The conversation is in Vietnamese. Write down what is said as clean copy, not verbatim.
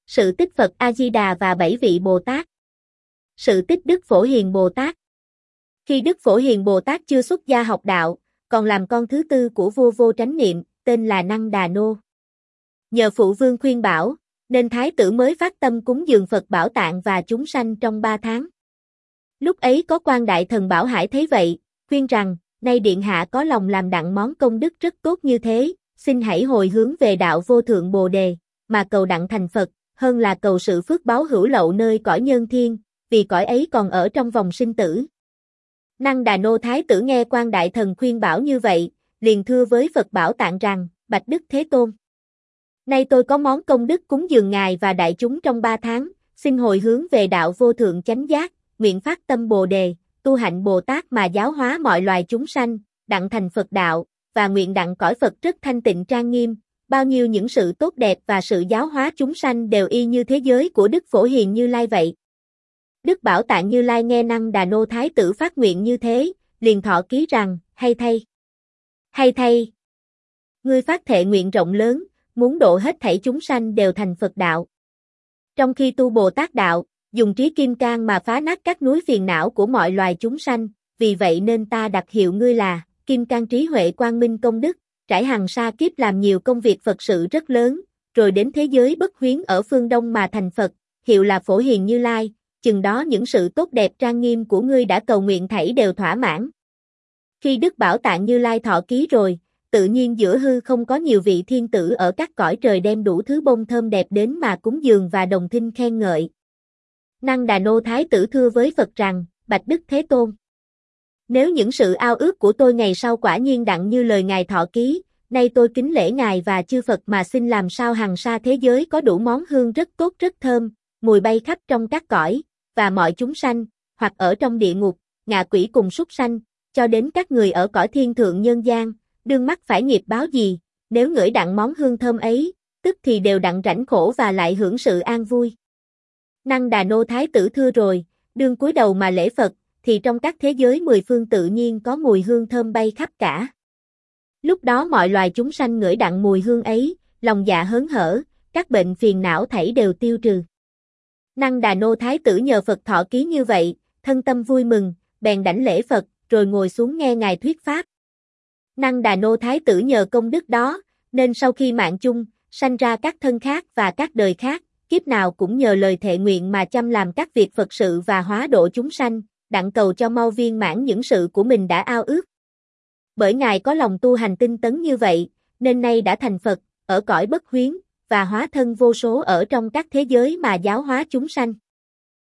Sự tích Phật A-di-đà và 7 vị Bồ Tát. Sự tích Đức Phổ Hiền Bồ Tát. Khi Đức Phổ Hiền Bồ Tát chưa xuất gia học đạo, còn làm con thứ tư của vua Vô Tránh Niệm, tên là Năng Đà Nô. Nhờ phụ vương khuyên bảo, nên thái tử mới phát tâm cúng dường Phật Bảo Tạng và chúng sanh trong 3 tháng. Lúc ấy có quan đại thần Bảo Hải thấy vậy, khuyên rằng, nay điện hạ có lòng làm đặng món công đức rất tốt như thế, xin hãy hồi hướng về đạo vô thượng Bồ Đề, mà cầu đặng thành Phật, hơn là cầu sự phước báo hữu lậu nơi cõi nhân thiên, vì cõi ấy còn ở trong vòng sinh tử. Năng Đà Nô thái tử nghe quan đại thần khuyên bảo như vậy, liền thưa với Phật Bảo Tạng rằng, bạch Đức Thế Tôn. Nay tôi có món công đức cúng dường ngài và đại chúng trong 3 tháng, xin hồi hướng về đạo vô thượng chánh giác, nguyện phát tâm Bồ Đề, tu hạnh Bồ Tát mà giáo hóa mọi loài chúng sanh, đặng thành Phật đạo, và nguyện đặng cõi Phật rất thanh tịnh trang nghiêm, bao nhiêu những sự tốt đẹp và sự giáo hóa chúng sanh đều y như thế giới của Đức Phổ Hiền Như Lai vậy. Đức Bảo Tạng Như Lai nghe Năng Đà Nô thái tử phát nguyện như thế, liền thọ ký rằng, hay thay. Hay thay. Ngươi phát thệ nguyện rộng lớn, muốn độ hết thảy chúng sanh đều thành Phật đạo. Trong khi tu Bồ Tát đạo, dùng trí kim cang mà phá nát các núi phiền não của mọi loài chúng sanh, vì vậy nên ta đặt hiệu ngươi là Kim Cang Trí Huệ Quang Minh Công Đức, trải hằng sa kiếp làm nhiều công việc Phật sự rất lớn, rồi đến thế giới bất huyến ở phương Đông mà thành Phật, hiệu là Phổ Hiền Như Lai, chừng đó những sự tốt đẹp trang nghiêm của ngươi đã cầu nguyện thảy đều thỏa mãn. Khi Đức Bảo Tạng Như Lai thọ ký rồi, tự nhiên giữa hư không có nhiều vị thiên tử ở các cõi trời đem đủ thứ bông thơm đẹp đến mà cúng dường và đồng thinh khen ngợi. Năng Đà Nô thái tử thưa với Phật rằng, bạch Đức Thế Tôn. Nếu những sự ao ước của tôi ngày sau quả nhiên đặng như lời ngài thọ ký, nay tôi kính lễ ngài và chư Phật mà xin làm sao hằng sa thế giới có đủ món hương rất tốt rất thơm, mùi bay khắp trong các cõi, và mọi chúng sanh, hoặc ở trong địa ngục, ngạ quỷ cùng súc sanh, cho đến các người ở cõi thiên thượng nhân gian, đương mắc phải nghiệp báo gì, nếu ngửi đặng món hương thơm ấy, tức thì đều đặng rảnh khổ và lại hưởng sự an vui. Năng Đà Nô thái tử thưa rồi, đương cúi đầu mà lễ Phật, thì trong các thế giới 10 phương tự nhiên có mùi hương thơm bay khắp cả. Lúc đó mọi loài chúng sanh ngửi đặng mùi hương ấy, lòng dạ hớn hở, các bệnh phiền não thảy đều tiêu trừ. Năng Đà Nô thái tử nhờ Phật thọ ký như vậy, thân tâm vui mừng, bèn đảnh lễ Phật, rồi ngồi xuống nghe ngài thuyết pháp. Năng Đà Nô thái tử nhờ công đức đó, nên sau khi mạng chung, sanh ra các thân khác và các đời khác, kiếp nào cũng nhờ lời thệ nguyện mà chăm làm các việc Phật sự và hóa độ chúng sanh, đặng cầu cho mau viên mãn những sự của mình đã ao ước. Bởi ngài có lòng tu hành tinh tấn như vậy, nên nay đã thành Phật, ở cõi bất huyến, và hóa thân vô số ở trong các thế giới mà giáo hóa chúng sanh.